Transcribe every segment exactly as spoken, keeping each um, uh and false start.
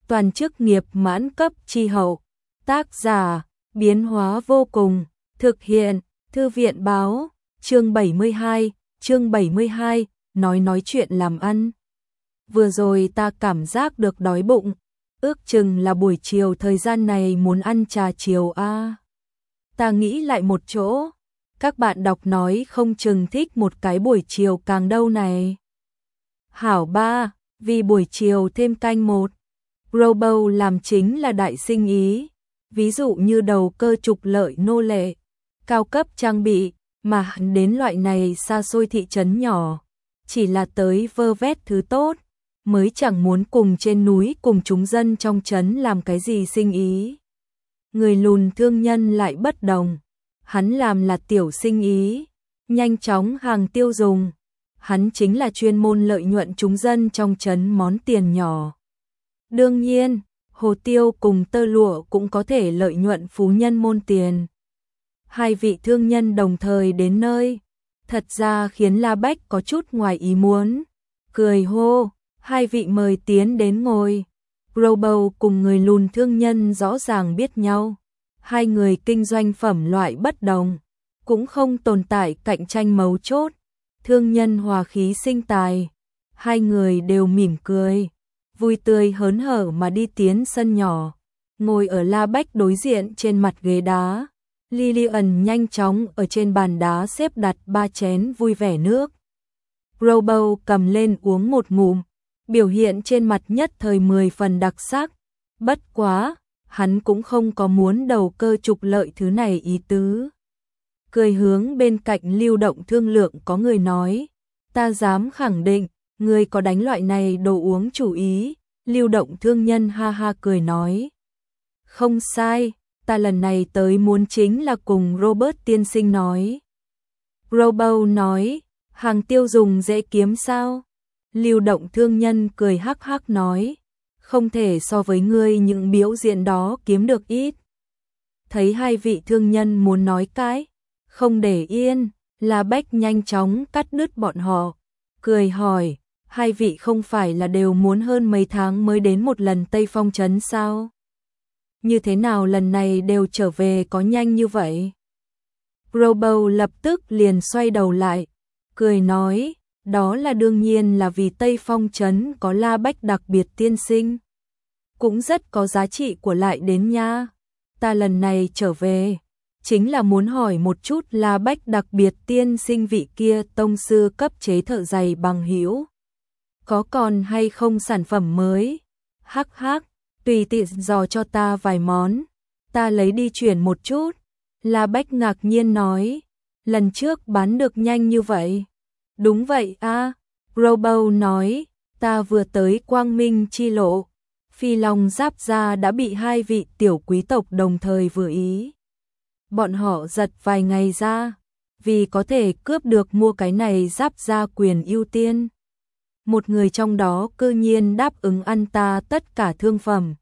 toàn chức nghiệp mãn cấp chi hậu. Tác giả, biến hóa vô cùng, thực hiện, Thư viện báo, chương bảy mươi hai, chương bảy mươi hai, nói nói chuyện làm ăn. Vừa rồi ta cảm giác được đói bụng, ước chừng là buổi chiều thời gian này muốn ăn trà chiều a. À. Ta nghĩ lại một chỗ, các bạn đọc nói không chừng thích một cái buổi chiều càng đâu này. Hảo ba, vì buổi chiều thêm canh một. Robo làm chính là đại sinh ý, ví dụ như đầu cơ trục lợi nô lệ, cao cấp trang bị, mà hắn đến loại này xa xôi thị trấn nhỏ, chỉ là tới vơ vét thứ tốt, mới chẳng muốn cùng trên núi cùng chúng dân trong trấn làm cái gì sinh ý. Người lùn thương nhân lại bất đồng, hắn làm là tiểu sinh ý, nhanh chóng hàng tiêu dùng, hắn chính là chuyên môn lợi nhuận chúng dân trong trấn món tiền nhỏ. Đương nhiên, hồ tiêu cùng tơ lụa cũng có thể lợi nhuận phú nhân môn tiền. Hai vị thương nhân đồng thời đến nơi, thật ra khiến La Bách có chút ngoài ý muốn, cười hô, hai vị mời tiến đến ngồi. Robo cùng người lùn thương nhân rõ ràng biết nhau, hai người kinh doanh phẩm loại bất đồng, cũng không tồn tại cạnh tranh mấu chốt, thương nhân hòa khí sinh tài, hai người đều mỉm cười, vui tươi hớn hở mà đi tiến sân nhỏ, ngồi ở La Bách đối diện trên mặt ghế đá. Lillian nhanh chóng ở trên bàn đá xếp đặt ba chén vui vẻ nước. Robo cầm lên uống một ngụm, biểu hiện trên mặt nhất thời mười phần đặc sắc. Bất quá, hắn cũng không có muốn đầu cơ trục lợi thứ này ý tứ. Cười hướng bên cạnh Lưu Động thương lượng có người nói, ta dám khẳng định, người có đánh loại này đồ uống chủ ý. Lưu Động thương nhân ha ha cười nói, không sai. Ta lần này tới muốn chính là cùng Robert tiên sinh nói. Robo nói, hàng tiêu dùng dễ kiếm sao? Lưu Động thương nhân cười hắc hắc nói, không thể so với ngươi những biểu diễn đó kiếm được ít. Thấy hai vị thương nhân muốn nói cái, không để yên, La Bách nhanh chóng cắt đứt bọn họ, cười hỏi, hai vị không phải là đều muốn hơn mấy tháng mới đến một lần Tây Phong trấn sao? Như thế nào lần này đều trở về có nhanh như vậy? Robo lập tức liền xoay đầu lại, cười nói, đó là đương nhiên là vì Tây Phong trấn có La Bách đặc biệt tiên sinh. Cũng rất có giá trị của lại đến nha. Ta lần này trở về, chính là muốn hỏi một chút La Bách đặc biệt tiên sinh vị kia tông sư cấp chế thợ giày bằng hữu. Có còn hay không sản phẩm mới? Hắc hắc. Tùy tiện dò cho ta vài món, ta lấy đi chuyển một chút. La Bách ngạc nhiên nói, lần trước bán được nhanh như vậy. Đúng vậy a. À. Robo nói, ta vừa tới Quang Minh chi lộ, Phi Long Giáp gia đã bị hai vị tiểu quý tộc đồng thời vừa ý. Bọn họ giật vài ngày ra, vì có thể cướp được mua cái này Giáp gia quyền ưu tiên. Một người trong đó cư nhiên đáp ứng ăn ta tất cả thương phẩm.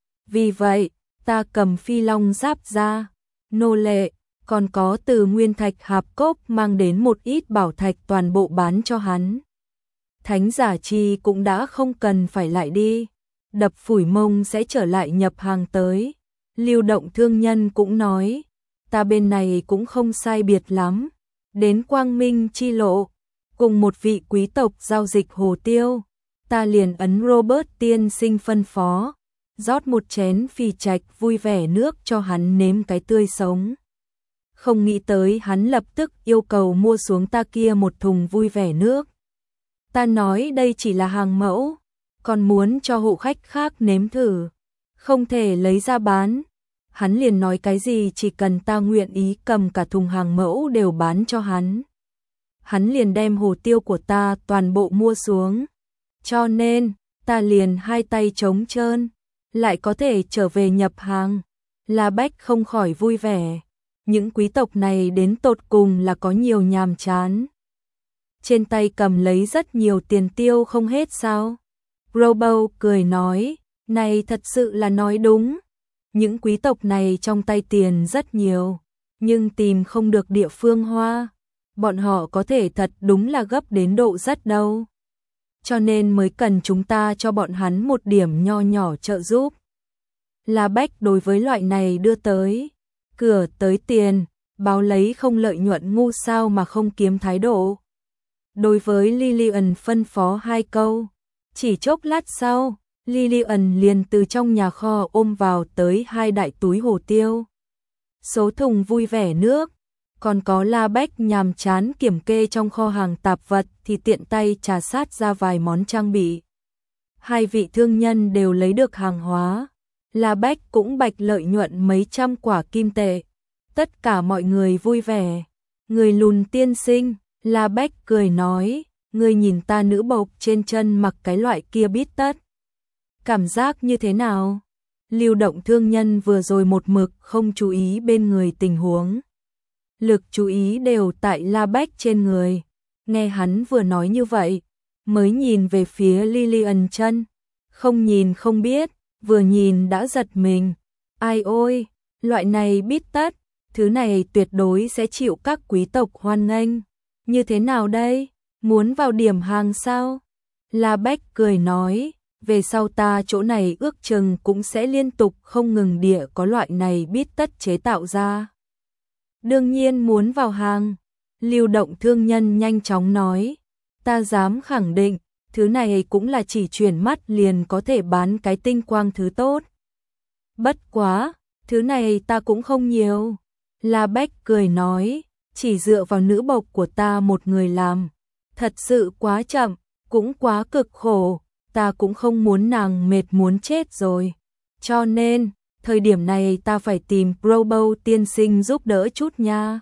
Vì vậy, ta cầm Phi Long Giáp ra, nô lệ, còn có từ nguyên thạch hạp cốc mang đến một ít bảo thạch toàn bộ bán cho hắn. Thánh giả chi cũng đã không cần phải lại đi, đập phủi mông sẽ trở lại nhập hàng tới. Lưu Động thương nhân cũng nói, ta bên này cũng không sai biệt lắm, đến Quang Minh chi lộ, cùng một vị quý tộc giao dịch hồ tiêu, ta liền ấn Robert tiên sinh phân phó, rót một chén phi trạch vui vẻ nước cho hắn nếm cái tươi sống. Không nghĩ tới hắn lập tức yêu cầu mua xuống ta kia một thùng vui vẻ nước. Ta nói đây chỉ là hàng mẫu, còn muốn cho hộ khách khác nếm thử, không thể lấy ra bán. Hắn liền nói cái gì chỉ cần ta nguyện ý cầm cả thùng hàng mẫu đều bán cho hắn. Hắn liền đem hồ tiêu của ta toàn bộ mua xuống. Cho nên, ta liền hai tay trống trơn, lại có thể trở về nhập hàng. La Bách không khỏi vui vẻ. Những quý tộc này đến tột cùng là có nhiều nhàm chán. Trên tay cầm lấy rất nhiều tiền tiêu không hết sao? Robo cười nói, này thật sự là nói đúng. Những quý tộc này trong tay tiền rất nhiều, nhưng tìm không được địa phương hoa. Bọn họ có thể thật đúng là gấp đến độ rất đâu. cho nên mới cần chúng ta cho bọn hắn một điểm nho nhỏ trợ giúp. La Bách đối với loại này đưa tới cửa tới tiền, báo lấy không lợi nhuận ngu sao mà không kiếm thái độ. Đối với Lillian phân phó hai câu, chỉ chốc lát sau, Lillian liền từ trong nhà kho ôm vào tới hai đại túi hồ tiêu. Số thùng vui vẻ nước, còn có La Bách nhàm chán kiểm kê trong kho hàng tạp vật thì tiện tay trà sát ra vài món trang bị. Hai vị thương nhân đều lấy được hàng hóa, La Bách cũng bạch lợi nhuận mấy trăm quả kim tệ. Tất cả mọi người vui vẻ. Người lùn tiên sinh, La Bách cười nói, người nhìn ta nữ bộc trên chân mặc cái loại kia bít tất. Cảm giác như thế nào? Lưu động thương nhân vừa rồi một mực không chú ý bên người tình huống. Lực chú ý đều tại La Bách trên người. Nghe hắn vừa nói như vậy, mới nhìn về phía Lillian chân. Không nhìn không biết, vừa nhìn đã giật mình. Ai ôi, loại này bít tất, thứ này tuyệt đối sẽ chịu các quý tộc hoan nghênh. Như thế nào đây? Muốn vào điểm hàng sao? La Bách cười nói, về sau ta chỗ này ước chừng cũng sẽ liên tục không ngừng địa có loại này bít tất chế tạo ra. Đương nhiên muốn vào hàng. Lưu động thương nhân nhanh chóng nói, ta dám khẳng định, thứ này cũng là chỉ chuyển mắt liền có thể bán cái tinh quang thứ tốt. Bất quá, thứ này ta cũng không nhiều. La Bách cười nói, chỉ dựa vào nữ bộc của ta một người làm. Thật sự quá chậm, cũng quá cực khổ, ta cũng không muốn nàng mệt muốn chết rồi. Cho nên, thời điểm này ta phải tìm Robo tiên sinh giúp đỡ chút nha.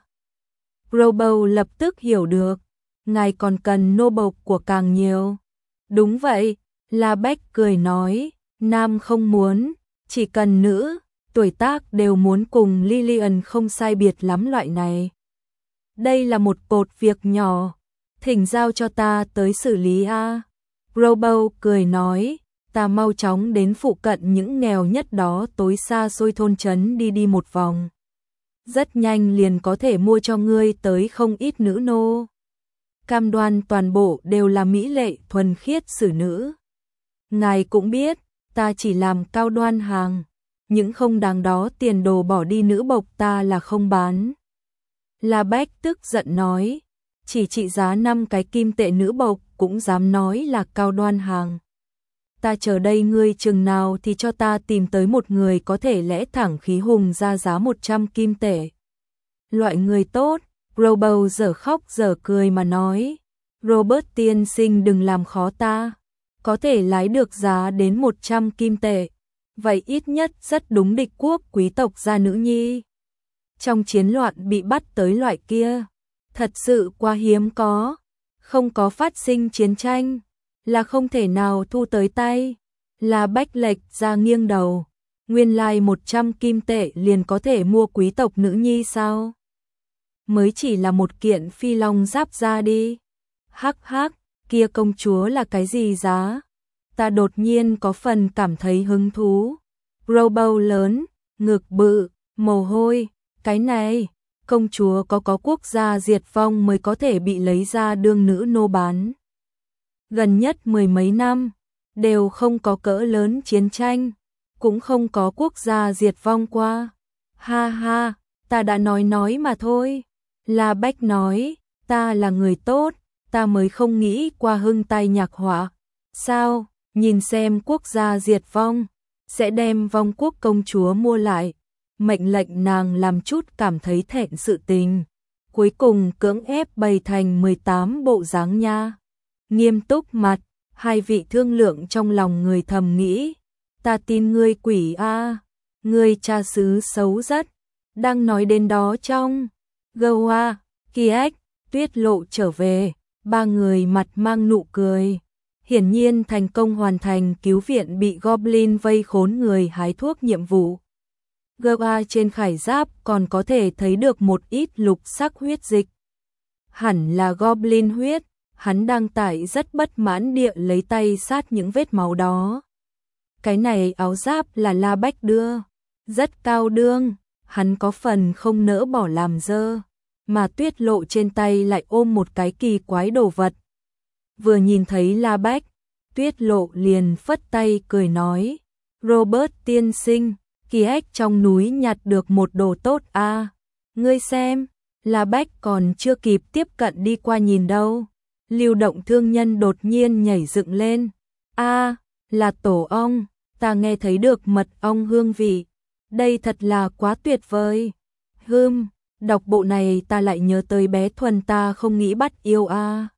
Robo lập tức hiểu được, ngài còn cần nô bộc của càng nhiều. Đúng vậy, La Bách cười nói, nam không muốn, chỉ cần nữ, tuổi tác đều muốn cùng Lillian không sai biệt lắm loại này. Đây là một cột việc nhỏ, thỉnh giao cho ta tới xử lý a. Robo cười nói, ta mau chóng đến phụ cận những nghèo nhất đó tối xa xôi thôn trấn đi đi một vòng. Rất nhanh liền có thể mua cho ngươi tới không ít nữ nô. Cam đoan toàn bộ đều là mỹ lệ thuần khiết xử nữ. Ngài cũng biết, ta chỉ làm cao đoan hàng, những không đáng đó tiền đồ bỏ đi nữ bộc ta là không bán. La Bách tức giận nói, chỉ trị giá năm cái kim tệ nữ bộc cũng dám nói là cao đoan hàng. Ta chờ đây ngươi chừng nào thì cho ta tìm tới một người có thể lẽ thẳng khí hùng ra giá một trăm kim tệ. Loại người tốt, Robo giờ khóc giờ cười mà nói, Robert tiên sinh đừng làm khó ta, có thể lái được giá đến một trăm kim tệ, vậy ít nhất rất đúng địch quốc quý tộc gia nữ nhi. Trong chiến loạn bị bắt tới loại kia, thật sự quá hiếm có, không có phát sinh chiến tranh, là không thể nào thu tới tay. Là Bách lệch ra nghiêng đầu, nguyên lai một trăm kim tệ liền có thể mua quý tộc nữ nhi sao? Mới chỉ là một kiện phi long giáp ra đi. Hắc hắc, kia công chúa là cái gì giá? Ta đột nhiên có phần cảm thấy hứng thú. Robo lớn, ngực bự, mồ hôi, cái này, công chúa có có quốc gia diệt vong mới có thể bị lấy ra đương nữ nô bán. Gần nhất mười mấy năm, đều không có cỡ lớn chiến tranh, cũng không có quốc gia diệt vong qua. Ha ha, ta đã nói nói mà thôi. La Bách nói, ta là người tốt, ta mới không nghĩ qua hưng tai nhạc họa. Sao, nhìn xem quốc gia diệt vong, sẽ đem vong quốc công chúa mua lại, mệnh lệnh nàng làm chút cảm thấy thẹn sự tình. Cuối cùng cưỡng ép bày thành mười tám bộ dáng nha. Nghiêm túc mặt, hai vị thương lượng trong lòng người thầm nghĩ, ta tin ngươi quỷ a, ngươi cha xứ xấu rất. Đang nói đến đó trong Goa, Kiếc, Tuyết Lộ trở về, ba người mặt mang nụ cười. Hiển nhiên thành công hoàn thành cứu viện bị Goblin vây khốn người hái thuốc nhiệm vụ. Goa trên khải giáp còn có thể thấy được một ít lục sắc huyết dịch. Hẳn là Goblin huyết, hắn đang tại rất bất mãn địa lấy tay sát những vết máu đó. Cái này áo giáp là La Bách đưa, rất cao đương, hắn có phần không nỡ bỏ làm dơ, mà Tuyết Lộ trên tay lại ôm một cái kỳ quái đồ vật. Vừa nhìn thấy La Bách, Tuyết Lộ liền phất tay cười nói, Robert tiên sinh, kỳ ếch trong núi nhặt được một đồ tốt a. Ngươi xem, La Bách còn chưa kịp tiếp cận đi qua nhìn đâu. Lưu Động thương nhân đột nhiên nhảy dựng lên. A, là tổ ong, ta nghe thấy được mật ong hương vị. Đây thật là quá tuyệt vời. Hừm, đọc bộ này ta lại nhớ tới bé Thuần ta không nghĩ bắt yêu a.